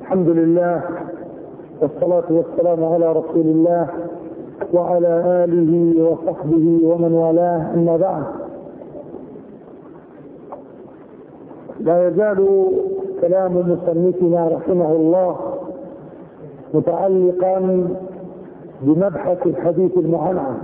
الحمد لله والصلاة والسلام على رسول الله وعلى آله وصحبه ومن والاه، أما بعد. لا يزال كلام مصنفنا رحمه الله متعلقا بمبحث الحديث المعنعن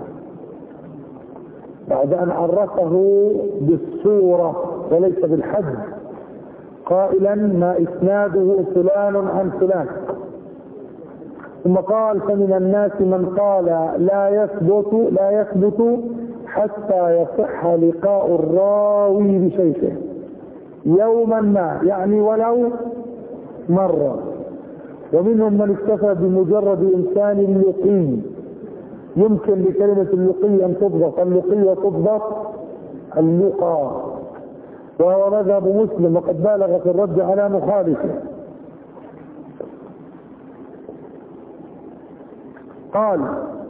بعد أن عرفه بالصورة وليس بالحد، قائلا ما إسناده فلان عن فلان، ثم قال فمن الناس من قال لا يثبت حتى يصح لقاء الراوي بشيخه يوما ما، يعني ولو مرة. ومنهم من اكتفى بمجرد إنسان اللقي، يمكن لكلمة اللقي أن تضبط اللقي وتضبط اللقى، وهو مذهب مسلم وقد بالغ في الرد على مخالفه. قال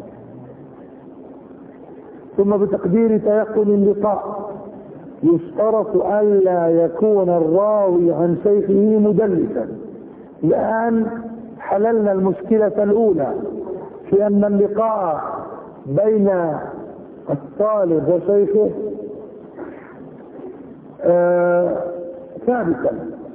ثم بتقدير تيقن اللقاء يشترط ألا يكون الراوي عن شيخه مدلسا. الآن حللنا المشكلة الأولى في أن اللقاء بين الطالب وشيخه ثابتا.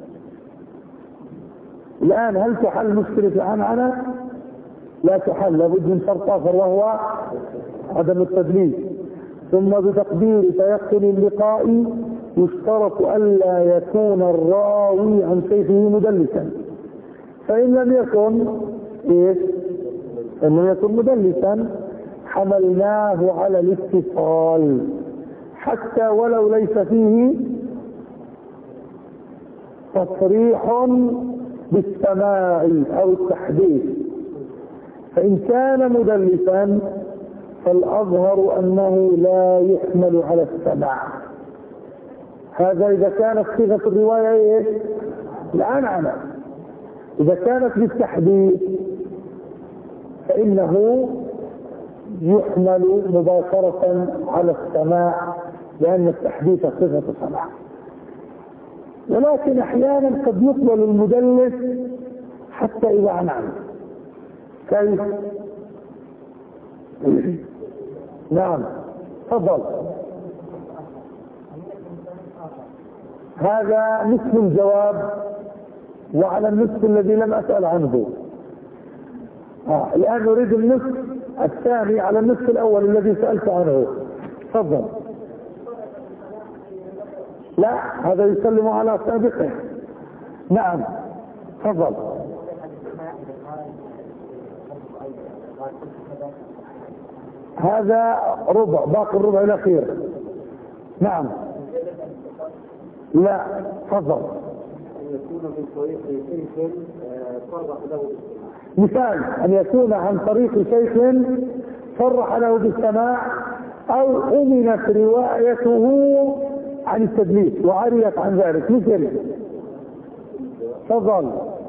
الآن هل تحل مشكلة العنعنة؟ لا تحل، لابد من شرط آخر وهو عدم التدليس. ثم بتقدير تيقن اللقاء يشترط ألا يكون الراوي عن شيخه مدلسا، فإن لم يكن إن لم يكن مدلسا حملناه على الاتصال حتى ولو ليس فيه تصريح بالسماع أو التحديث. فإن كان مدلسا فالأظهر أنه لا يحمل على السماع. هذا إذا كانت صيغة الرواية العنعنة. إذا كانت بالتحديث فإنه يحمل مباشرة على السماع، لأن التحديث صيغة سماع. ولكن أحيانا قد يقبل المدلس حتى إذا عنعن. كيف؟ نعم تفضل. هذا نصف الجواب وعلى النصف الذي لم أسأل عنه. الآن نريد النصف الثاني على النصف الأول الذي سألت عنه. تفضل. لا، هذا يسلم على سابقه. نعم تفضل. هذا ربع، باقي الربع الأخير. نعم. لا تفضل. مثال أن يكون عن طريق شيخ صرح له بالسماع أو أمنت روايته عن التدليس وعريت عن ذلك، مثل تفضل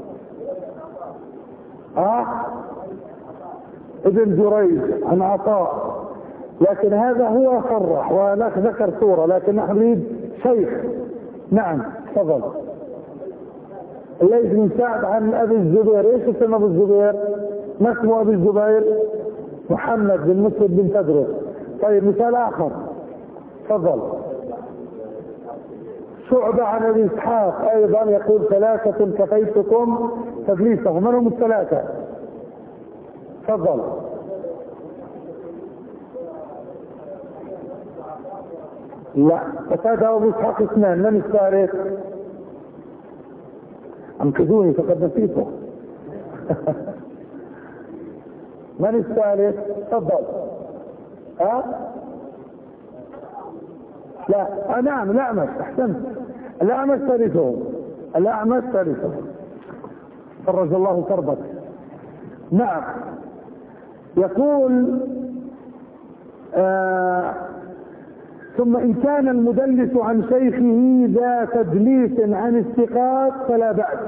ابن جريج عن عطاء، لكن هذا هو صرح ولك ذكر صورة، لكن نحن نريد شيخ. نعم تفضل. الليث بن سعد عن أبي الزبير. ايش اسم أبو الزبير؟ ما اسمه أبي الزبير؟ محمد بن مسلم بن تدرس. طيب مثال آخر. تفضل. شعبة عن أبي إسحاق أيضا يقول ثلاثة كفيتكم تدليسهم. من هم الثلاثة؟ تفضل. لا، فساد أبو إسحاق اثنان. من الثالث؟ انقذوني فقد نسيته. من الثالث؟ تفضل. لا نعم الأعمش. احسنت، الأعمش ثالثه. الأعمش ثالثه. فرج الله كربك. نعم. يقول ثم إن كان المدلس عن شيخه ذا تدليس عن الثقات فلا بأس،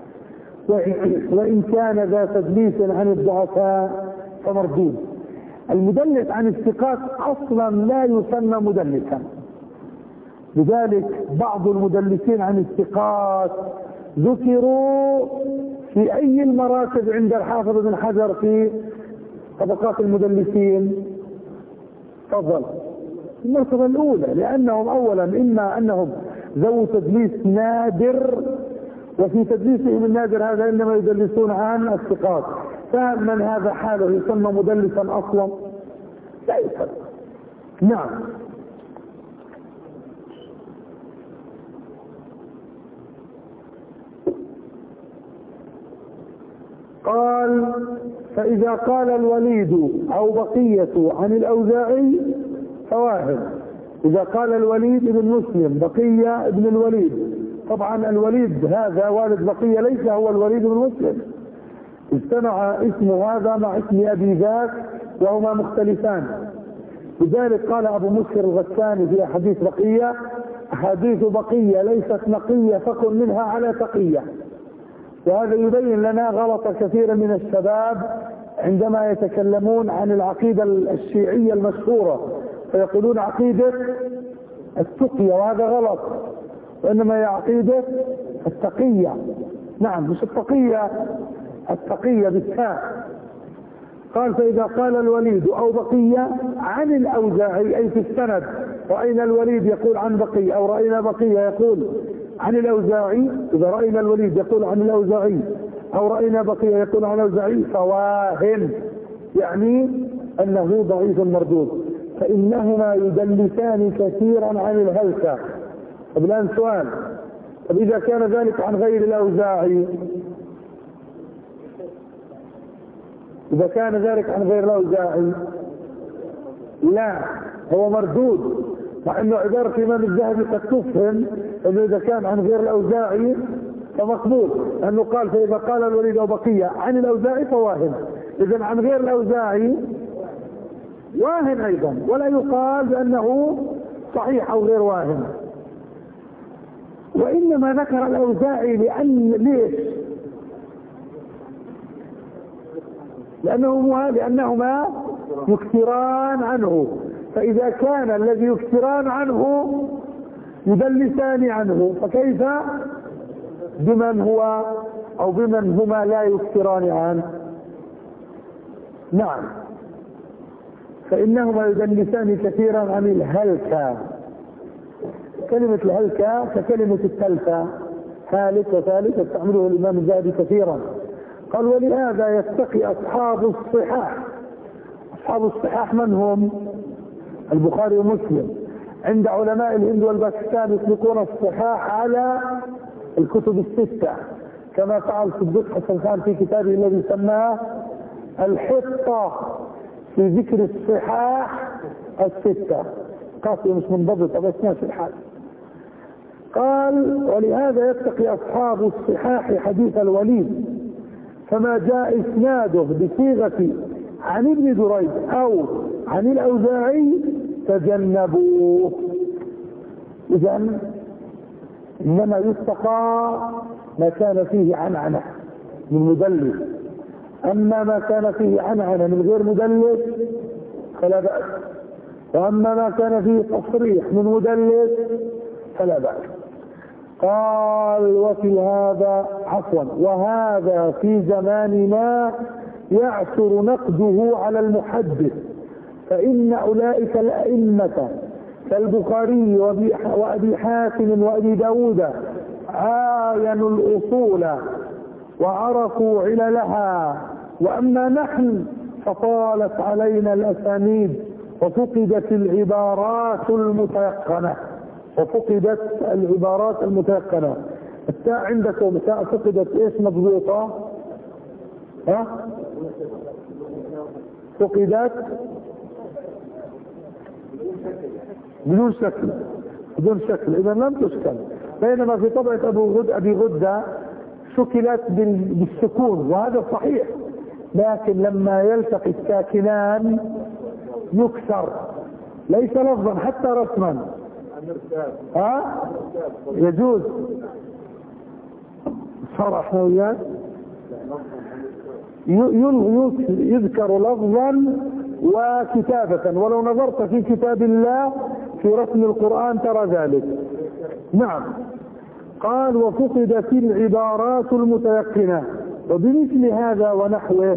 وإن كان ذا تدليس عن الضعفاء فمردود. المدلس عن الثقات أصلا لا يسمى مدلسا، لذلك بعض المدلسين عن الثقات ذكروا في أي المراتب عند الحافظ بن حجر في طبقات المدلسين؟ تفضل. المرتبة الأولى، لأنهم أولا إما أنهم ذو تدليس نادر، وفي تدليسهم النادر هذا إنما يدلسون عن الثقات، فهل من هذا حاله يسمى مدلسا أصلا؟ لا يسمى. نعم. قال فإذا قال الوليد أو بقية عن الأوزاعي فواهم. إذا قال الوليد بن مسلم بقية ابن الوليد، طبعا الوليد هذا والد بقية ليس هو الوليد بن مسلم، اجتمع اسم هذا مع اسم أبي ذاك وهما مختلفان. لذلك قال أبو مسكر الغساني في حديث بقية: حديث بقية ليست نقية فكن منها على تقية. وهذا يبين لنا غلط كثير من الشباب عندما يتكلمون عن العقيدة الشيعية المشهورة، فيقولون عقيدة التقية، وهذا غلط، وإنما هي عقيدة التقية. نعم، مش التقية، التقية بالتاء. قال فإذا قال الوليد أو بقية عن الأوزاعي، أي في السند رأينا الوليد يقول عن بقية، أو رأينا بقية يقول عن الأوزاعي، إذا رأينا الوليد يقول عن الأوزاعي أو رأينا بقية يقول عن الأوزاعي فواهن، يعني أنه ضعيف مردود، فإنهما يدلسان كثيرا عن الهلكة. طب الآن سؤال: طب إذا كان ذلك عن غير الأوزاعي، إذا كان ذلك عن غير الأوزاعي لا، هو مردود، مع أنه عبارة الإمام الذهبي قد تفهم أنه إذا كان عن غير الأوزاعي فمقبول، أنه قال فإذا قال الوليد أو بقية عن الأوزاعي فواهن، إذن عن غير الأوزاعي واهن أيضا، ولا يقال بأنه صحيح أو غير واهن. وإنما ذكر الأوزاعي ليش؟ لأنهما يكثران عنه، فإذا كان الذي يكثران عنه يدلسان عنه، فكيف بمن هو أو بمن هما لا يكثران عنه؟ نعم، فإنهما يدلسان كثيرا عن الهلكة. كلمة الهلكة ككلمة التلفة، هالك وثالث، يستعمله الإمام الذهبي كثيرا. قال ولهذا يتقي أصحاب الصحاح. أصحاب الصحاح من هم؟ البخاري ومسلم. عند علماء الهند والباكستان يطلقون الصحاح على الكتب الستة، كما فعل صديق حسن خان في كتابه الذي سماه الحطة في ذكر الصحاح الستة. قافية مش منضبطة بس ماشي الحال. قال ولهذا يتقي أصحاب الصحاح حديث الوليد، فما جاء إسناده بصيغة عن ابن دريد أو عن الأوزاعي تجنبوه. إذن إنما يتقى ما كان فيه عنعنة من مدلس، أما ما كان فيه عنعنة من غير مدلس فلا بأس، وأما ما كان فيه تصريح من مدلس فلا بأس. قال وفي هذا وهذا في زماننا يعثر نقده على المحدث، فإن أولئك الأئمة كالبخاري وأبي حاتم وأبي داود عاينوا الأصول وعرفوا عللها، وأما نحن فطالت علينا الأسانيد وفقدت العبارات المتيقنة. التاء عندكم تاء فقدت ايش مضبوطة؟ فقدت بدون شكل، إذا لم تشكل. بينما في طبعة أبي غدة شكلت بالسكون، وهذا صحيح، لكن لما يلتقي الساكنان يكسر، ليس لفظا حتى رسما. يجوز صرح وياك يذكر لفظا وكتابة، ولو نظرت في كتاب الله في رسم القرآن ترى ذلك. نعم. قال وفقدت العبارات المتيقنة، وبمثل هذا ونحوه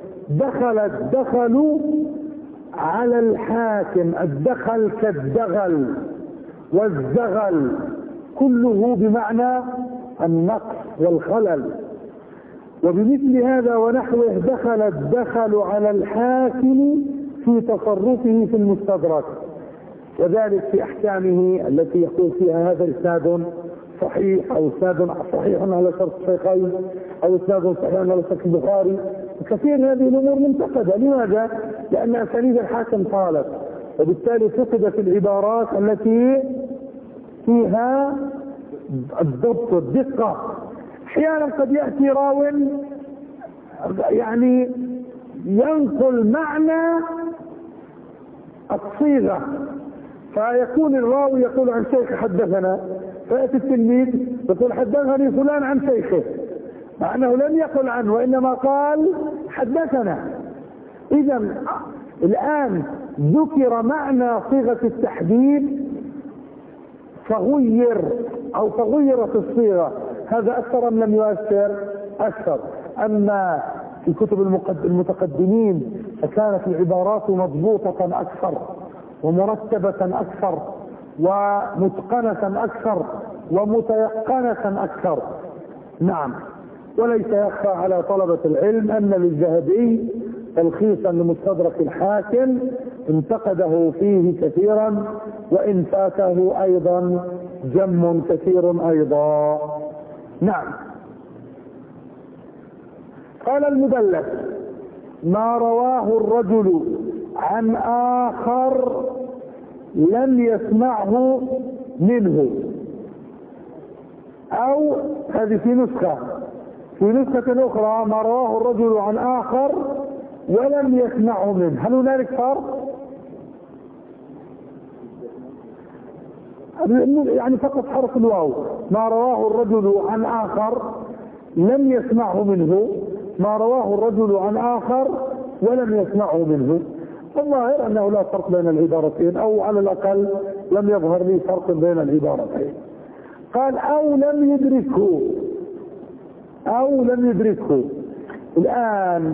دخلوا على الحاكم. الدخل كالدغل والزغل كله بمعنى النقص والخلل. وبمثل هذا ونحوه دخلوا على الحاكم في تصرفه في المستدرك، وذلك في أحكامه التي يقول فيها هذا إسناد صحيح أو إسناد صحيح على شرط الشيخين أو إسناد صحيح على شرط البخاري. كثير من هذه الأمور منتقدة. لماذا؟ لأن أسانيد الحاكم طالت، وبالتالي فقدت العبارات التي فيها الضبط والدقة. أحيانا قد يأتي راو يعني ينقل معنى الصيغة، فيكون الراوي يقول عن شيخ حدثنا، فيأتي التلميذ يقول حدثني فلان عن شيخه، مع أنه لم يقل عنه وإنما قال حدثنا. إذا الآن ذكر معنى صيغة التحديد فغير أو تغيرت الصيغة، هذا أثر أم لم يؤثر؟ أثر. أما في كتب المتقدمين فكانت العبارات مضبوطة أكثر ومرتبة أكثر ومتقنة أكثر ومتيقنة أكثر. نعم. وليس يخفى على طلبة العلم أن للذهبي تلخيصا لمستدرك الحاكم انتقده فيه كثيرا، وإن فاته أيضا جم كثير أيضا. نعم. قال المدلس: ما رواه الرجل عن آخر لم يسمعه منه. أو هذه في نسخة أخرى: ما رواه الرجل عن آخر ولم يسمعه منه. هل هنالك فرق؟ يعني فقط حرف الواو. ما رواه الرجل عن آخر لم يسمعه منه، ما رواه الرجل عن آخر ولم يسمعه منه. الظاهر أنه لا فرق بين العبارتين، أو على الأقل لم يظهر لي فرق بين العبارتين. قال: أو لم يدركه. الآن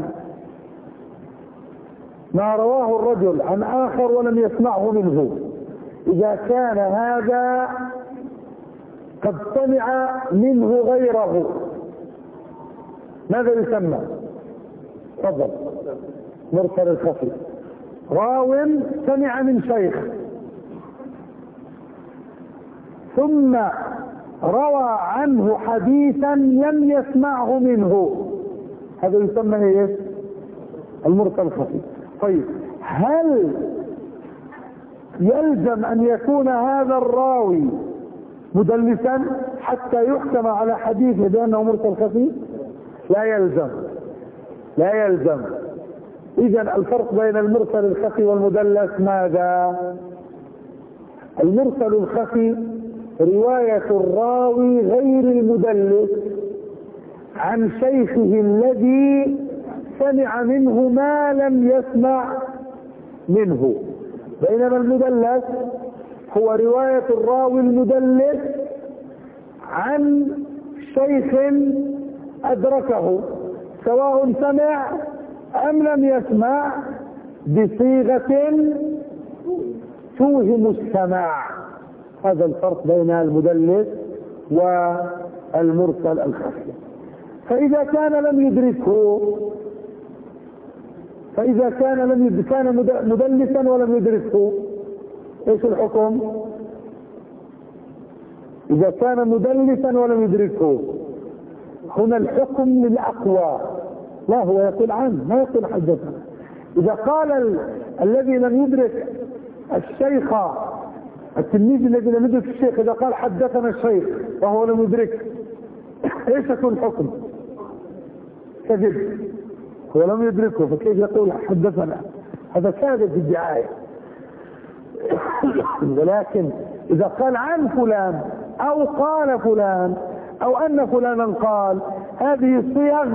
ما رواه الرجل عن آخر ولم يسمعه منه، إذا كان هذا قد سمع منه غيره ماذا يسمى؟ تفضل. مرسل الخفي. راو سمع من شيخ ثم روى عنه حديثا لم يسمعه منه، هذا يسمى ايه؟ المرسل الخفي. طيب، هل يلزم ان يكون هذا الراوي مدلسا حتى يحكم على حديثه بانه مرسل خفي؟ لا يلزم. اذا الفرق بين المرسل الخفي والمدلس ماذا؟ المرسل الخفي رواية الراوي غير المدلس عن شيخه الذي سمع منه ما لم يسمع منه، بينما المدلس هو رواية الراوي المدلس عن شيخ أدركه سواء سمع أم لم يسمع بصيغة توهم السماع. هذا الفرق بين المدلس والمرسل الخفي. فإذا كان مدلسا ولم يدركه ايش الحكم؟ إذا كان مدلسا ولم يدركه هنا الحكم للأقوى، لا هو يقول عنه ما يقول حدثنا. إذا قال الذي لم يدرك الشيخ، التلميذ الذي لم يدرك الشيخ، إذا قال حدثنا الشيخ وهو لم يدرك، ايش يكون الحكم؟ كذب، هو لم يدركه فكيف يقول حدثنا؟ هذا كاذب في الدعاية. ولكن إذا قال عن فلان أو قال فلان أو أن فلانا قال، هذه الصيغ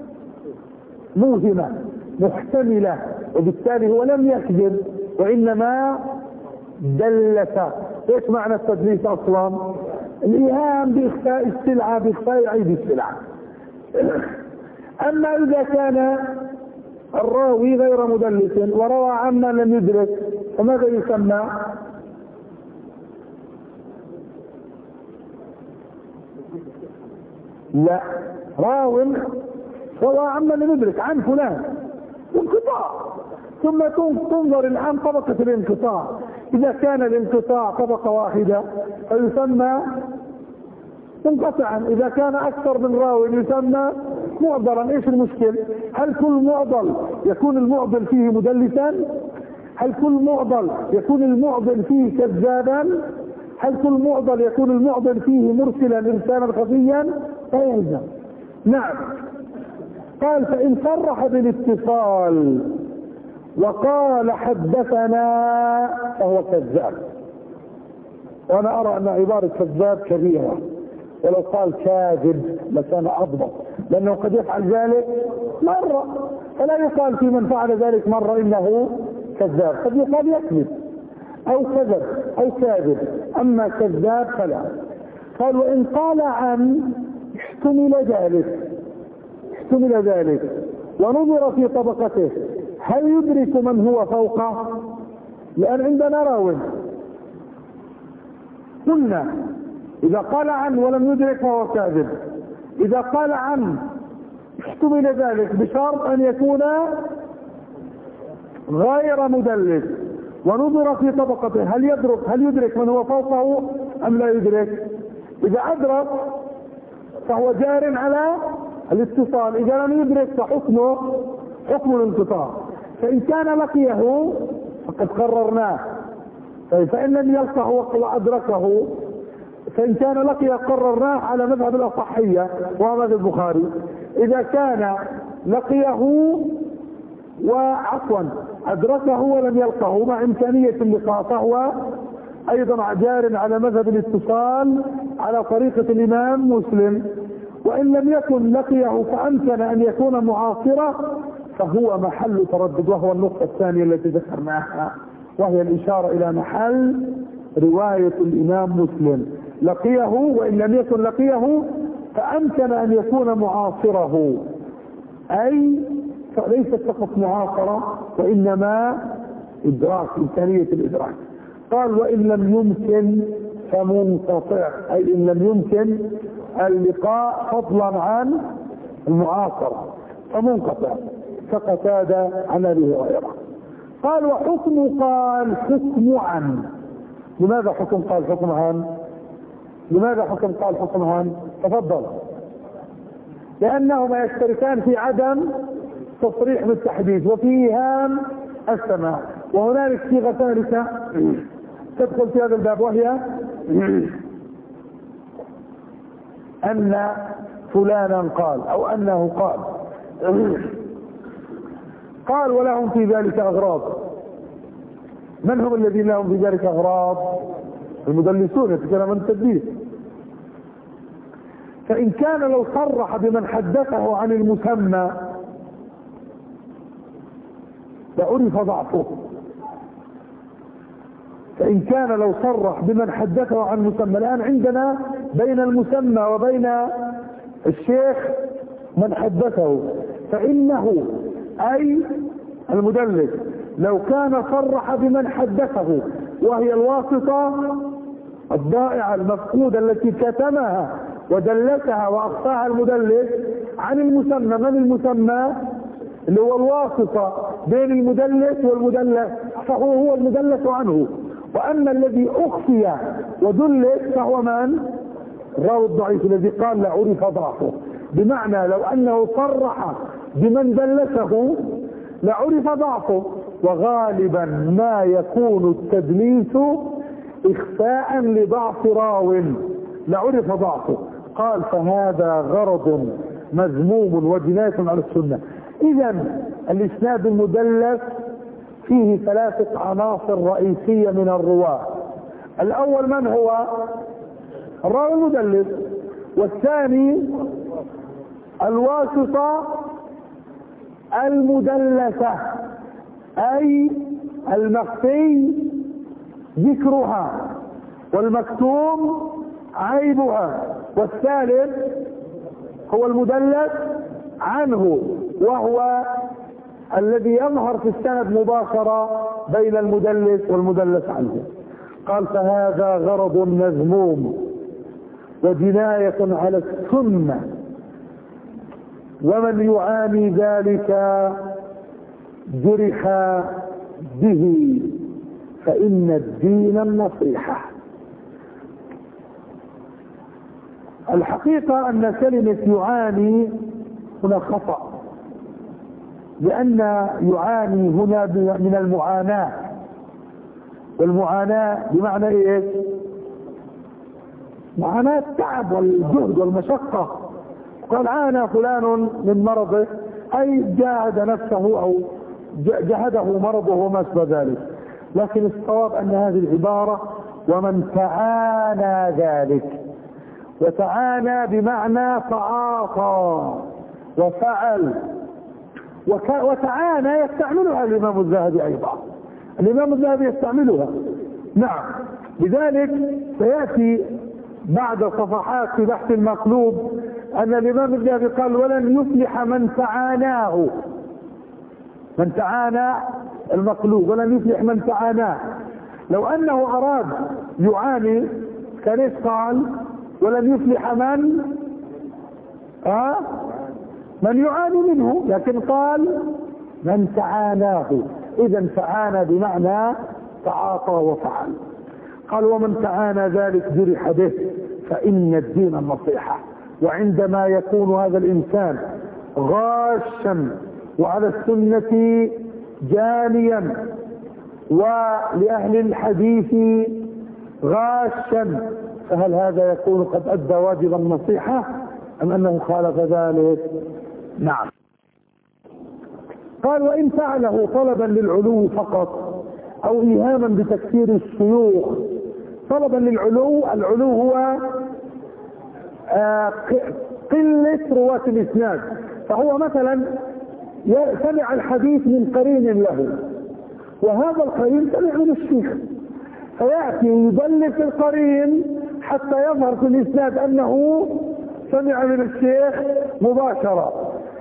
موهمة محتملة، وبالتالي هو لم يكذب وإنما دلس. ايش معنى التدليس اصلا؟ الايهام باخفاء السلعة، باخفاء عيب السلعة. أما إذا كان الراوي غير مدلس وروى عما لم يدرك فماذا يسمى؟ لا، راو روى عما لم يدرك عن فلان انقطاع، ثم تنظر الآن طبقة الانقطاع، إذا كان الانقطاع طبقة واحدة فيسمى منقطعا، إذا كان أكثر من راو يسمى معضلا. إيش المشكل؟ هل كل معضل يكون المعضل فيه مدلسا؟ هل كل معضل يكون المعضل فيه كذابا؟ هل كل معضل يكون المعضل فيه مرسلا إرسالا خفيا؟ لا يلزم. نعم. قال فإن صرح بالاتصال وقال حدثنا فهو كذاب، وأنا أرى أن عبارة كذاب كبيرة، ولو قال كاذب لكان أضبط، لأنه قد يفعل ذلك مرة، فلا يقال في من فعل ذلك مرة إنه كذاب، قد يقال يكذب أو كذب أو كاذب، أما كذاب فلا. قال وإن قال عن احتمل ذلك ونظر في طبقته هل يدرك من هو فوقه؟ لأن عندنا راوي قلنا إذا قال عن ولم يدرك فهو كاذب، إذا قال عن احتمل ذلك بشرط أن يكون غير مدلس، ونظر في طبقته هل يدرك من هو فوقه أم لا يدرك؟ إذا أدرك فهو جار على الاتصال، إذا لم يدرك فحكمه حكم الانقطاع. فإن كان لقيه فقد قررناه، فإن لم يلقه وأدركه، فإن كان لقيه قررناه على مذهب الأصحية ومذهب البخاري. إذا كان لقيه وعفوا أدركه ولم يلقه مع إمكانية اللقاء فهو أيضا جار على مذهب الاتصال على طريقة الإمام مسلم. وإن لم يكن لقيه فأمكن أن يكون معاصرة فهو محل تردد، وهو النقطة الثانية التي ذكرناها، وهي الإشارة إلى محل رواية الإمام مسلم. لقيه وإن لم يكن لقيه فأمكن أن يكون معاصره، أي ليست فقط معاصرة وإنما إدراك، إمكانية الإدراك. قال وإن لم يمكن فمنقطع، أي إن لم يمكن اللقاء فضلا عن المعاصرة فمنقطع، كقتادة عن أبي هريرة. قال وحكم قال حكم عن. لماذا حكم قال حكم عن؟ لماذا حكم قال حكم عن؟ تفضل. لأنهما يشتركان في عدم تصريح بالتحديث وفي إيهام السماع. وهنالك صيغة ثالثة تدخل في هذا الباب، وهي أن فلانا قال أو أنه قال. قال ولهم في ذلك أغراض. من هم الذين لهم في ذلك أغراض؟ المدلسون، يتكلم عن التدليس. فإن كان لو صرح بمن حدثه عن المسمى لعرف ضعفه. فإن كان لو صرح بمن حدثه عن المسمى، الآن عندنا بين المسمى وبين الشيخ من حدثه، فإنه أي المدلس لو كان صرح بمن حدثه وهي الواسطة الضائعة المفقودة التي كتمها ودلسها وأخفاها المدلس عن المسمى. من المسمى؟ اللي هو الواسطة بين المدلس والمدلس، فهو المدلس عنه. وأما الذي أخفي ودلس فهو من؟ الراوي الضعيف الذي قال لعرف ضعفه. بمعنى لو أنه صرح بمن دلسه لعرف ضعفه. وغالبا ما يكون التدليس إخفاء لضعف راو لعرف ضعفه. قال فهذا غرض مذموم وجناية على السنة. إذا الإسناد المدلس فيه ثلاثة عناصر رئيسية من الرواة. الأول من هو؟ الراوي المدلس، والثاني الواسطة المدلسة أي المخفي ذكرها والمكتوم عيبها، والثالث هو المدلس عنه، وهو الذي يظهر في السند مباشرة بين المدلس والمدلس عنه. قال فهذا غرض مذموم وجناية على السنة، ومن يعاني ذلك جرح به، فإن الدين النصيحة. الحقيقة أن كلمة يعاني هنا خطأ، لأن يعاني هنا من المعاناة، والمعاناة بمعنى ايش؟ معاناة التعب والجهد والمشقة. قال عانى فلان من مرضه، أي جاهد نفسه أو جهده مرضه وما أشبه ذلك. لكن الصواب أن هذه العبارة ومن تعانى ذلك، وتعانى بمعنى تعاطى وفعل، وتعانى يستعملها الإمام الذهبي أيضا، الإمام الذهبي يستعملها. نعم، لذلك سيأتي بعد صفحات في بحث المقلوب أن الإمام الذهبي قال ولن يفلح من تعاناه، من تعانى المقلوب، ولن يفلح من تعاناه. لو أنه أراد يعاني كان ايش قال؟ ولن يفلح من يعاني منه، لكن قال من تعاناه. إذا تعانى بمعنى تعاطى وفعل. قال ومن تعانى ذلك جرح به، فإن الدين النصيحة. وعندما يكون هذا الإنسان غاشا وعلى السنة جانيا ولأهل الحديث غاشا، فهل هذا يكون قد أدى واجب النصيحة أم أنه خالف ذلك؟ نعم. قال وإن فعله طلبا للعلو فقط أو إيهاما بتكثير الشيوخ. طلبا للعلو، العلو هو قلة رواة الإسناد، فهو مثلا سمع الحديث من قرين له، وهذا القرين سمع من الشيخ، فيأتي يدلس القرين حتى يظهر في الإسناد أنه سمع من الشيخ مباشرة.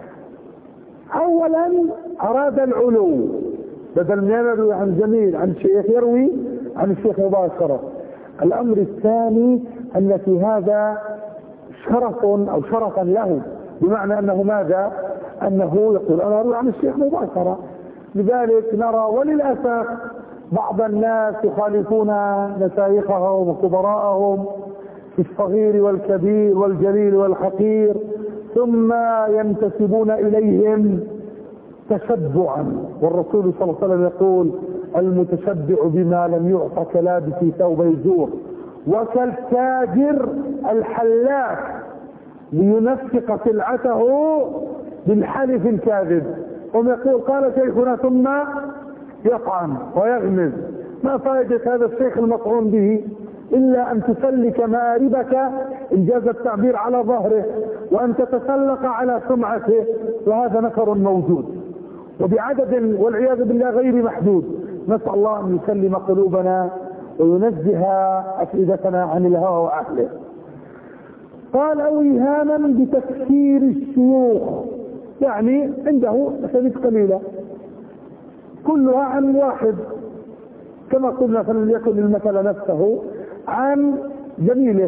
أولا أراد العلو، بدل ما يروي عن زميل عن شيخ يروي عن الشيخ مباشرة. الأمر الثاني أن في هذا شرف أو شرفا له، بمعنى أنه ماذا؟ أنه يقول أنا أروي عن الشيخ مباشرة. لذلك نرى وللأسف بعض الناس يخالفون مشايخهم وكبراءهم في الصغير والكبير والجليل والحقير، ثم ينتسبون إليهم تشبعا. والرسول صلى الله عليه وسلم يقول المتشبع بما لم يعط كلابس ثوب الزور، وكالتاجر الحلاف لينفق سلعته بالحلف الكاذب. هم يقول قال شيخنا ثم يطعن ويغمز. ما فائدة هذا الشيخ المطعون به إلا أن تسلك مآربك إنجاز التعبير على ظهره، وأن تتسلق على سمعته، وهذا نكر موجود وبعدد والعياذ بالله غير محدود. نسأل الله أن يسلم قلوبنا وينزه أفئدتنا عن الهوى وأهله. قال أو إيهاما بتكثير الشيوخ، يعني عنده أسانيد قليلة كلها عن واحد، كما قلنا فليكن المثل نفسه عن زميله،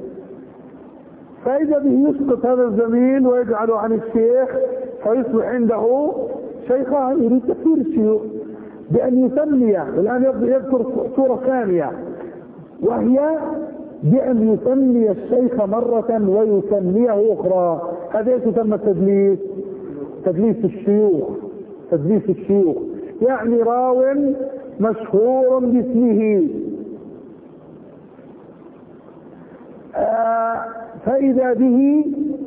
فإذا به يسقط هذا الزميل ويجعله عن الشيخ فيصبح عنده شيخان. يريد تكثير الشيوخ بأن يسمي، الآن يذكر صورة ثانية وهي بأن يسمي الشيخ مرة ويسميه أخرى. هذا يسمى تدليس، تدليس الشيوخ، تدليس الشيوخ، يعني راو مشهور باسمه فإذا به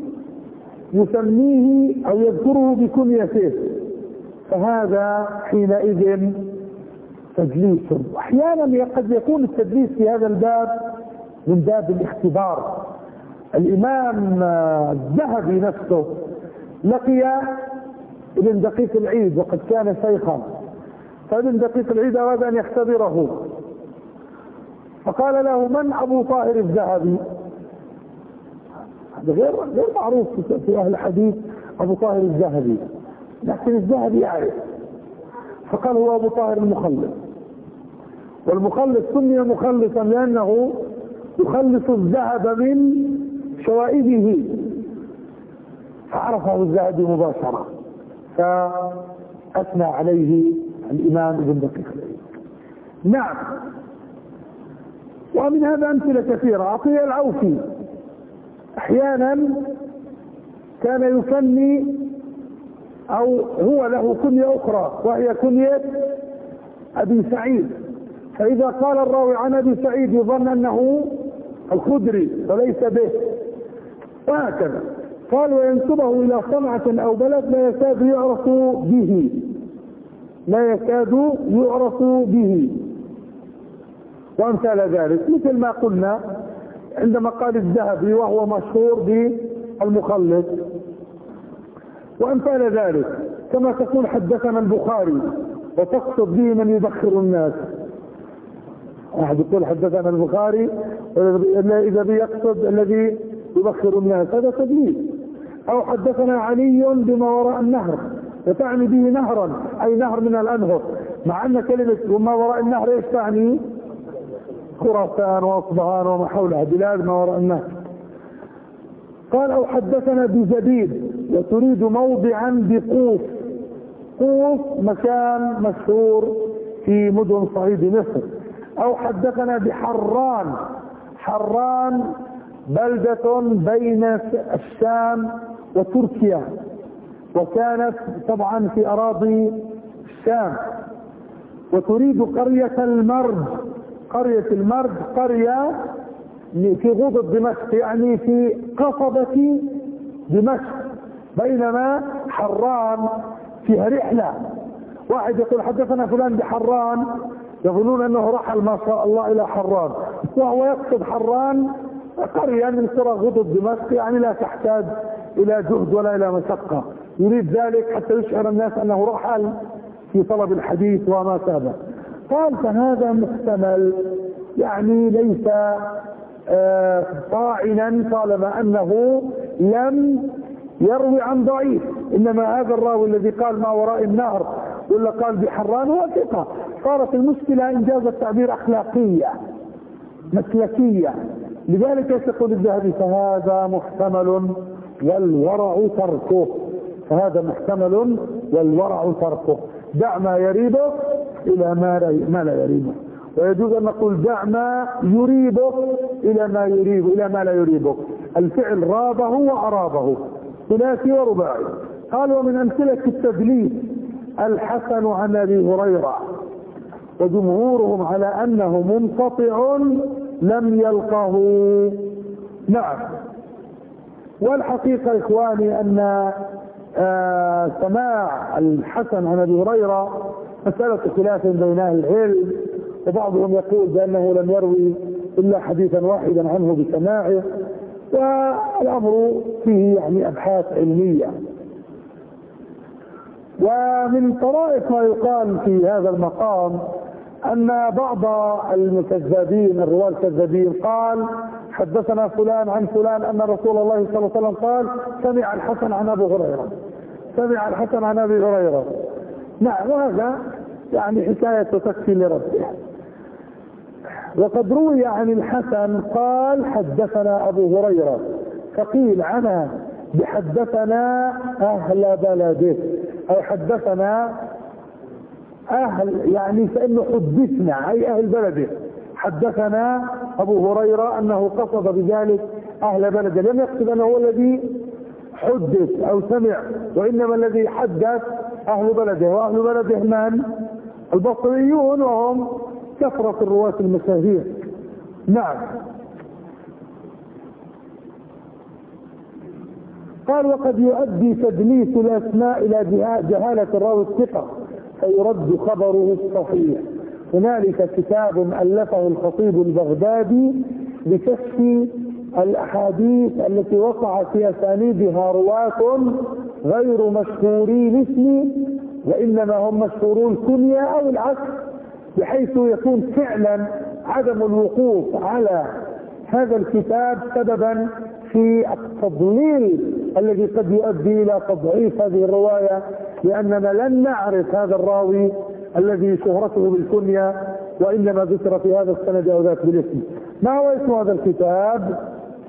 يسميه أو يذكره بكنيته، فهذا حينئذ تدليس. أحيانا قد يكون التدليس في هذا الباب من باب الاختبار. الإمام الذهبي نفسه لقي ابن دقيق العيد وقد كان شيخا، فابن دقيق العيد أراد أن يختبره، فقال له من أبو طاهر الذهبي؟ هذا غير معروف في أهل الحديث أبو طاهر الذهبي، لكن الذهبي يعرف فقال هو أبو طاهر المخلص. والمخلص سمي مخلصا لأنه يخلص الذهب من شوائبه، فعرفه الذهبي مباشرة فأثنى عليه الإمام ابن دقيق العيد. نعم. ومن هذا أمثلة كثيرة. عطية العوفي أحيانا كان يكني أو هو له كنية أخرى وهي كنية أبي سعيد، فإذا قال الراوي عن أبي سعيد يظن أنه الخدري فليس به، وهكذا. قال وينسبه إلى صنعة أو بلد لا يكاد يعرف به، لا يكاد يعرف به، وأمثال ذلك مثل ما قلنا عندما قال الذهبي وهو مشهور بالمخلص، وأمثال ذلك. كما تقول حدثنا البخاري وتقصد به من يبخر الناس، واحد يقول حدثنا البخاري إذا بيقصد الذي يبخر الناس، هذا تدليس. أو حدثنا علي بما وراء النهر وتعني به نهرا أي نهر من الأنهر، مع أن كلمة وما وراء النهر ايش تعني؟ خراسان واصبهان وما حولها، بلاد ما وراء النهر. قال أو حدثنا بزبيد وتريد موضعا بقوس، قوس مكان مشهور في مدن صعيد مصر. أو حدثنا بحران، حران بلدة بين الشام وتركيا، وكانت طبعا في أراضي الشام. وتريد قرية المرج، قرية المرج قرية في غوضة دمشق، يعني في قصبة دمشق، بينما حران فيها رحلة. واحد يقول حدثنا فلان بحران يظنون أنه رحل ما شاء الله إلى حران، وهو يقصد حران قرية من قرى غوضة دمشق، يعني لا تحتاج إلى جهد ولا إلى مشقة، يريد ذلك حتى يشعر الناس أنه رحل في طلب الحديث وما شابه. قال فهذا محتمل، يعني ليس طاعنا طالما أنه لم يروي عن ضعيف، إنما هذا الراوي الذي قال ما وراء النهر ولا قال بحران هو ثقة. صارت المشكلة إنجاز التعبير أخلاقية مسلكية، لذلك يقول الذهبي فهذا محتمل والورع تركه، فهذا محتمل والورع تركه. دع ما يريبه إلى ما لا يريبه، ويجوز أن نقول دع ما يريبه إلى ما يريبه إلى ما لا يريبه. الفعل رابه وأرابه، ثلاثي ورباعي. قال ومن أمثلة التدليس الحسن عن أبي هريرة، وجمهورهم على أنه منقطع لم يلقه. نعم. والحقيقة إخواني أن سماع الحسن عن أبي هريرة مسألة خلاف بين أهل العلم، وبعضهم يقول بأنه لم يروي إلا حديثا واحدا عنه بسماعه، والأمر فيه يعني أبحاث علمية. ومن طرائف ما يقال في هذا المقام أن بعض المكذبين الرواة الكذابين قال حدثنا فلان عن فلان أن رسول الله صلى الله عليه وسلم قال سمع الحسن عن أبي هريرة، سمع الحسن عن أبي هريرة. نعم، وهذا يعني حكاية تكفي لربه. وقد روي عن الحسن قال حدثنا أبو هريرة، فقيل عنه بحدثنا أهل بلده، أو حدثنا أهل، يعني فإنه حدثنا أي أهل بلده. حدثنا أبو هريرة أنه قصد بذلك أهل بلده، لم يقصد أنه هو الذي حدث أو سمع، وإنما الذي حدث أهل بلده. وأهل بلده من؟ البصريون، وهم كثرة الرواة المشاهير. نعم. قال وقد يؤدي تدليس الأسماء إلى جهالة الراوي الثقة فيرد خبره الصحيح. هنالك كتاب ألفه الخطيب البغدادي بكشف الأحاديث التي وقع في أسانيدها رواة غير مشهوري الاسم، وإنما هم مشهورون كنية أو العكس، بحيث يكون فعلا عدم الوقوف على هذا الكتاب سببا في تضليل الذي قد يؤدي إلى تضعيف هذه الرواية، لأننا لن نعرف هذا الراوي الذي شهرته بالكنية وإنما ذكر في هذا السند أو ذاك بالاسم. ما هو اسم هذا الكتاب؟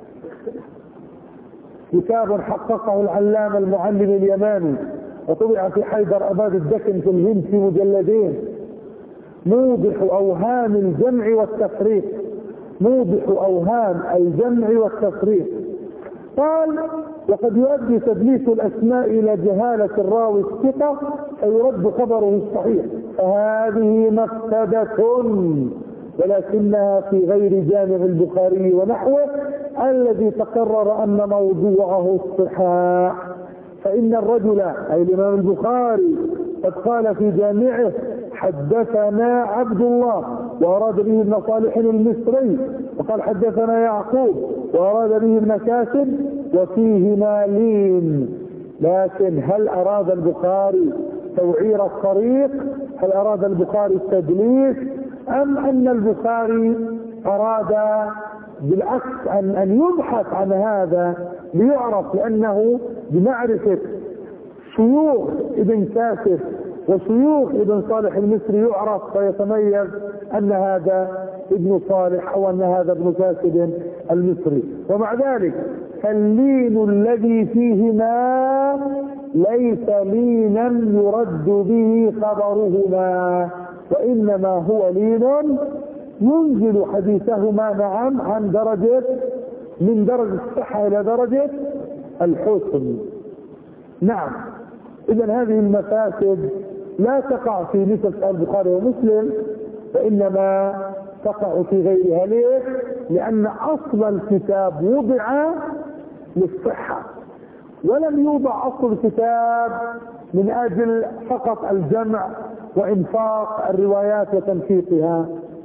كتاب حققه العلامة المعلم اليماني وطبع في حيدر أباد الدكن في الهند في مجلدين، موضح أوهام الجمع والتفريق. موضح أوهام الجمع والتفريق. قال: وقد يؤدي تدليس الأسماء إلى جهالة الراوي الثقة فيرد خبره الصحيح، فهذه مفسدة ولكنها في غير جامع البخاري ونحوه الذي تقرر أن موضوعه الصحاح. فإن الرجل أي الإمام البخاري قد قال في جامعه: حدثنا عبد الله، وأراد به ابن صالح المصري، وقال حدثنا يعقوب وأراد به ابن كاسب، وفيهما لين. لكن هل أراد البخاري توعير الطريق؟ هل أراد البخاري التدليس؟ أم أن البخاري أراد بالعكس أن يبحث عن هذا ليعرف، لأنه بمعرفة شيوخ ابن كاسب وشيوخ ابن صالح المصري يعرف فيتميز أن هذا ابن صالح أو أن هذا ابن كاسب المصري. ومع ذلك فاللين الذي فيهما ليس لينا يرد به خبرهما، وإنما هو لين ينزل حديثهما نعم عن درجة، من درجة الصحة إلى درجة الحسن. نعم. إذن هذه المفاسد لا تقع في مثل البخاري ومسلم، وإنما تقع في غيرها. ليه؟ لأن أصل الكتاب وضع للصحة، ولم يوضع أصل الكتاب من أجل فقط الجمع وإنفاق الروايات وتنفيقها.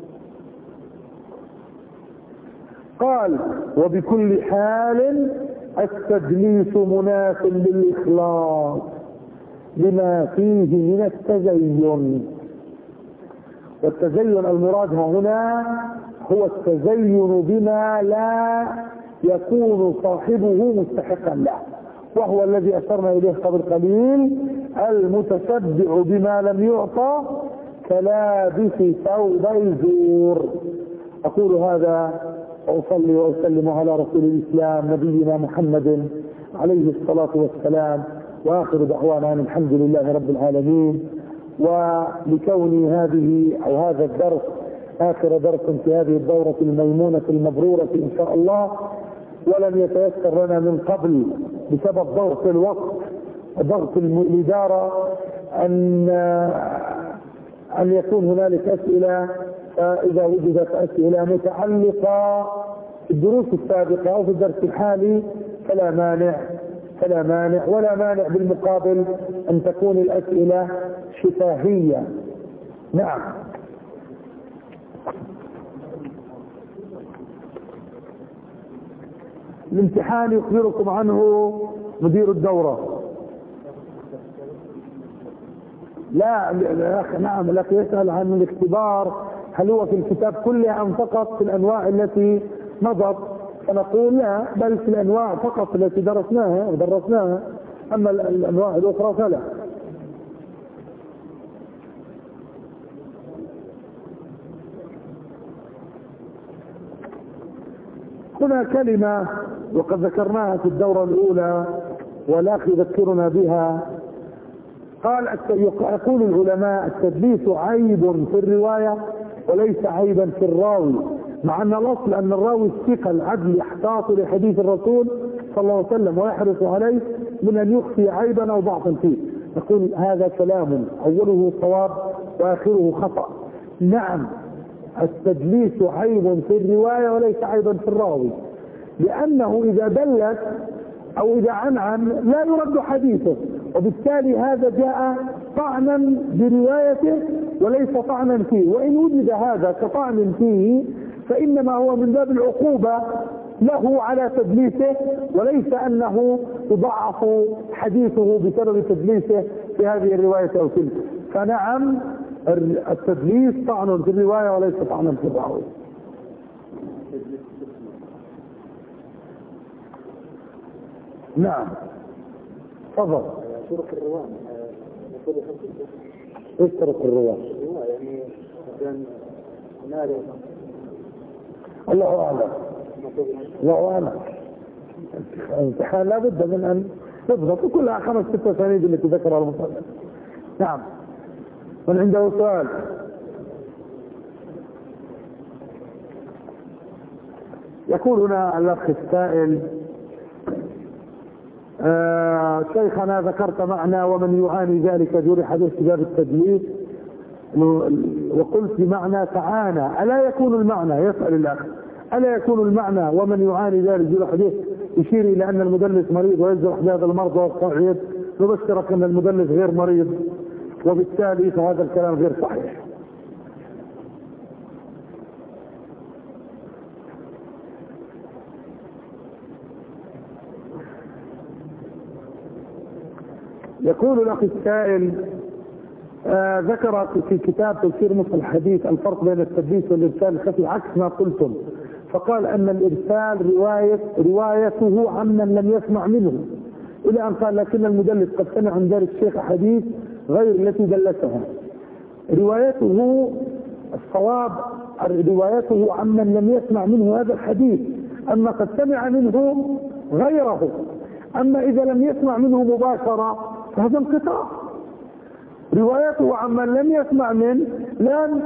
قال: وبكل حال التدليس مناف للإخلاص لما فيه من التزين. والتزين المراد هنا هو التزين بما لا يكون صاحبه مستحقا له، وهو الذي أشرنا إليه قبل قليل: المتشبع بما لم يعطى كلابس ثوب الزور. أقول هذا وأصلي وأسلم على رسول الإسلام نبينا محمد عليه الصلاة والسلام، وآخر دعوانا أن الحمد لله رب العالمين. ولكون هذا الدرس آخر درس في هذه الدورة الميمونة المبرورة إن شاء الله، ولم يتيسر لنا من قبل بسبب ضغط الوقت وضغط الإدارة أن يكون هنالك أسئلة، فإذا وجدت أسئلة متعلقة بالدروس السابقة أو في الدرس الحالي فلا مانع ولا مانع بالمقابل أن تكون الأسئلة شفاهية. نعم. الامتحان يخبركم عنه مدير الدورة. لا نعم، لكن يسأل عن الاختبار هل هو في الكتاب كله أم فقط في الأنواع التي مضت، فنقول لا، بل في الأنواع فقط التي درسناها، أما الأنواع الأخرى فلا. هنا كلمة وقد ذكرناها في الدورة الأولى والأخ يذكرنا بها. قال: يقول العلماء: التدليس عيب في الرواية وليس عيبا في الراوي، مع أن الأصل أن الراوي الثقة العدل يحتاط لحديث الرسول صلى الله عليه وسلم ويحرص عليه من أن يخفي عيبا أو ضعفا فيه. نقول هذا كلام أوله صواب وآخره خطأ. نعم، التدليس عيب في الرواية وليس عيبا في الراوي، لأنه إذا دلت أو إذا عنعن لا يرد حديثه، وبالتالي هذا جاء طعنا بروايته وليس طعنا فيه. وإن وجد هذا كطعن فيه فإنما هو من باب العقوبة له على تدليسه، وليس أنه يضعف حديثه بسبب تدليسه في هذه الرواية أو تلك. فنعم، التدليس طعن في الرواية وليس طعنا في الراوي. نعم تفضل. طرق الرواه ايش طرق الرواه؟ يعني مثلا ناري الله اعلم. الله اعلم. الامتحان لا بد من ان تضبط كلها 5-6 اسانيد التي ذكرها المصنف. نعم. من عنده سؤال؟ يقول هنا الاخ السائل شيخنا ذكرت معنى ومن يعاني ذلك جرح به باب التدليس، وقلت معنى تعانى، ألا يكون المعنى، يسأل الأخ، ألا يكون المعنى ومن يعاني ذلك جرح به يشير إلى أن المدلس مريض ويجرح بهذا المرض والصعيد؟ نبشرك أن المدلس غير مريض، وبالتالي فهذا الكلام غير صحيح. يقول الأخ السائل ذكر في كتاب تفسير مصطلح الحديث الفرق بين التدليس والإرسال الخفي عكس ما قلتم، فقال أن الإرسال روايته عمن لم يسمع منه، إلى أن قال لكن المدلس قد سمع عن ذلك الشيخ حديث غير التي دلسها. روايته الصواب روايته عمن لم يسمع منه هذا الحديث، أما قد سمع منه غيره. أما إذا لم يسمع منه مباشرة فهذا انقطاع. روايته عمن لم يسمع منه، لأن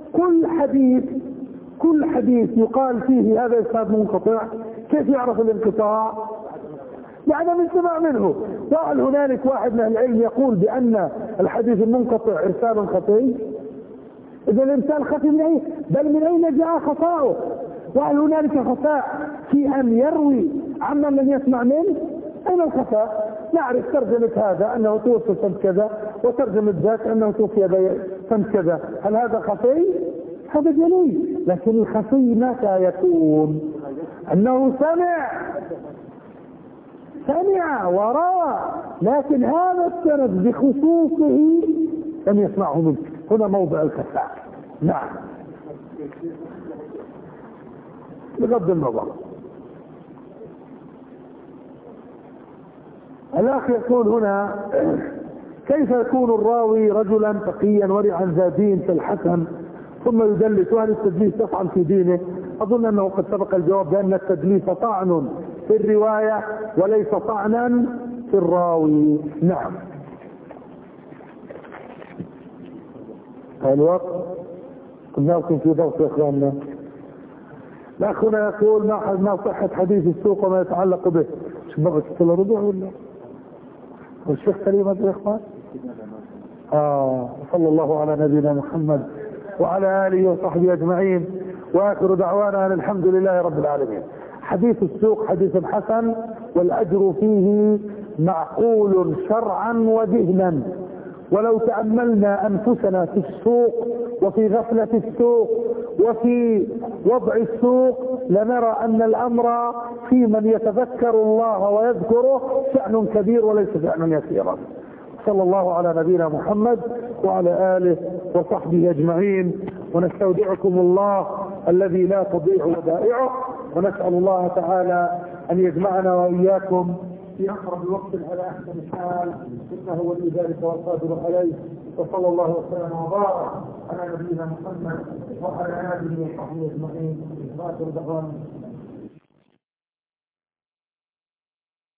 كل حديث يقال فيه هذا إسناد منقطع، كيف يعرف الانقطاع؟ بعدم السماع منه. وهل هنالك واحد من العلم يقول بأن الحديث المنقطع إرسال خفي؟ إذا الإرسال خفي من أين؟ بل من أين جاء خطأه؟ وهل هنالك خطأ في أن يروي عمن لم يسمع منه؟ أين الخطأ؟ نعرف ترجمة هذا أنه توفي سنة كذا، وترجمة ذاك أنه توفي سنة كذا، هل هذا خفي؟ هذا جلي. لكن الخفي متى يكون؟ أنه سمع وراى، لكن هذا السند بخصوصه لم يسمعه منه، هنا موضع الخفاء. نعم بغض النظر. الأخ يقول هنا كيف يكون الراوي رجلا تقيا ورعا ذا دين كالحسن ثم يدلس، وهل التدليس يطعن في دينه؟ أظن أنه قد سبق الجواب بأن التدليس طعن في الرواية وليس طعنا في الراوي. نعم. الوقت قلنا لكم في ضغط يا اخواننا. الأخ هنا يقول ما صحة حديث السوق وما يتعلق به. شو بغيت تقول رجوع ولا والشيخ سليم يا اخوان؟ صلى الله على نبينا محمد وعلى آله وصحبه أجمعين، وآخر دعوانا أن الحمد لله رب العالمين. حديث السوق حديث حسن، والأجر فيه معقول شرعا وذهنا، ولو تأملنا أنفسنا في السوق وفي غفلة السوق وفي وضع السوق لنرى أن الأمر في من يتذكر الله ويذكره شأن كبير وليس شأنا يسيرا. صلى الله على نبينا محمد وعلى آله وصحبه أجمعين، ونستودعكم الله الذي لا تضيع ودائعه، ونسأل الله تعالى أن يجمعنا وإياكم في أقرب وقت على أحسن حال، إنه ولي ذلك والقادر عليه. وصلى الله وسلم وبارك على نبينا محمد وعلى آله وصحبه أجمعين. وآخر دعوانا